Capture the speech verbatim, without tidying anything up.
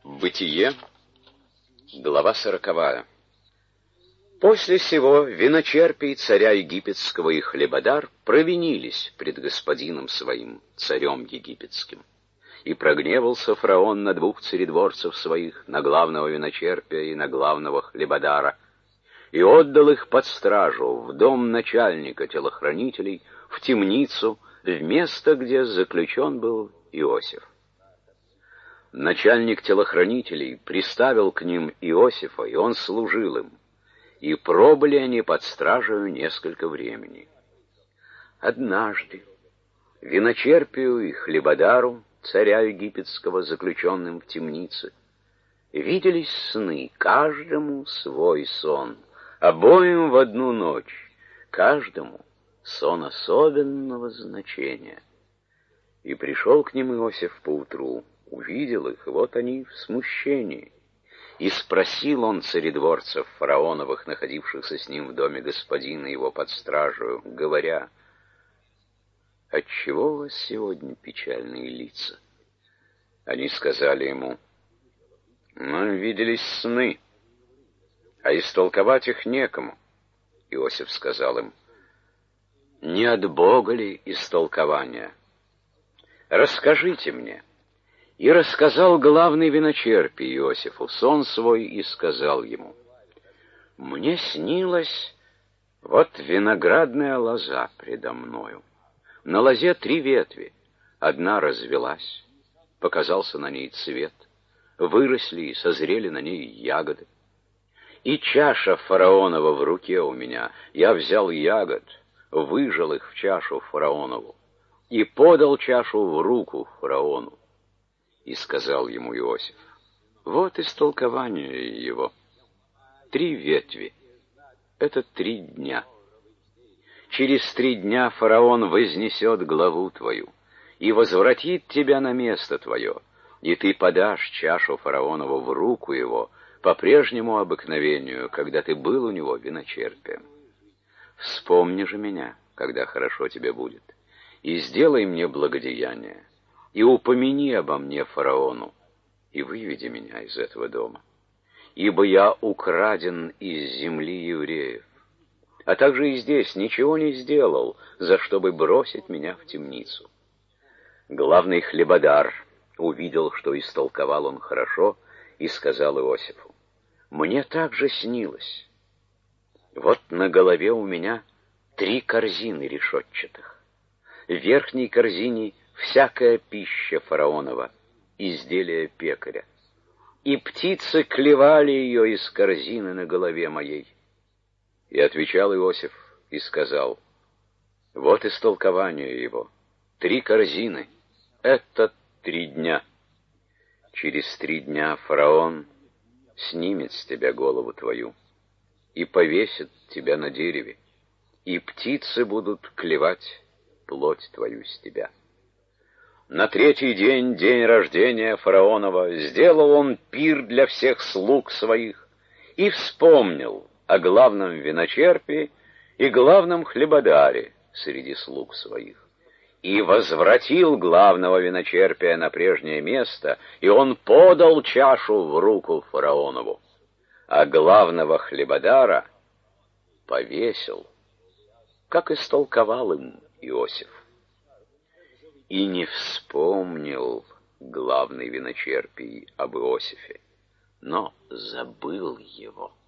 Бытие, глава сороковая. После сего виночерпий царя египетского и хлебодар провинились пред господином своим, царем египетским. И прогневался фараон на двух царедворцев своих, на главного виночерпия и на главного хлебодара, и отдал их под стражу в дом начальника телохранителей, в темницу, в место, где заключен был Иосиф. Начальник телохранителей приставил к ним Иосифа, и он служил им, и пробыли они под стражею несколько времени. Однажды виночерпию и хлебодару, царя египетского, заключенным в темнице, виделись сны, каждому свой сон, обоим в одну ночь, каждому сон особенного значения. И пришел к ним Иосиф поутру, увидел их, и вот они в смущении. И спросил он царедворцев фараоновых, находившихся с ним в доме господина его под стражею, говоря: «Отчего у вас сегодня печальные лица?» Они сказали ему: «Мы виделись сны, а истолковать их некому». Иосиф сказал им: «Не от Бога ли истолкование? Расскажите мне». И рассказал главный виночерпий Иосифу сон свой и сказал ему: «Мне снилось, вот виноградная лоза предо мною. На лозе три ветви, одна развелась, показался на ней цвет, выросли и созрели на ней ягоды. И чаша фараонова в руке у меня, я взял ягод, выжал их в чашу фараонову и подал чашу в руку фараону. И сказал ему Иосиф: вот истолкование его. Три ветви — это три дня. Через три дня фараон вознесет главу твою и возвратит тебя на место твое, и ты подашь чашу фараонову в руку его по прежнему обыкновению, когда ты был у него виночерпием. Вспомни же меня, когда хорошо тебе будет, и сделай мне благодеяние, и упомяни обо мне фараону, и выведи меня из этого дома, ибо я украден из земли евреев, а также и здесь ничего не сделал, за что бы бросить меня в темницу». Главный хлебодар увидел, что истолковал он хорошо, и сказал Иосифу: «Мне также снилось. Вот на голове у меня три корзины решетчатых. В верхней корзине всякая пища фараонова, изделие пекаря. И птицы клевали ее из корзины на голове моей». И отвечал Иосиф и сказал: вот истолкование его. Три корзины — это три дня. Через три дня фараон снимет с тебя голову твою и повесит тебя на дереве, и птицы будут клевать плоть твою с тебя. На третий день, день рождения фараонова, сделал он пир для всех слуг своих и вспомнил о главном виночерпии и главном хлебодаре среди слуг своих, и возвратил главного виночерпия на прежнее место, и он подал чашу в руку фараонову, а главного хлебодара повесил, как истолковал им Иосиф. И не вспомнил главный виночерпий об Иосифе, но забыл его.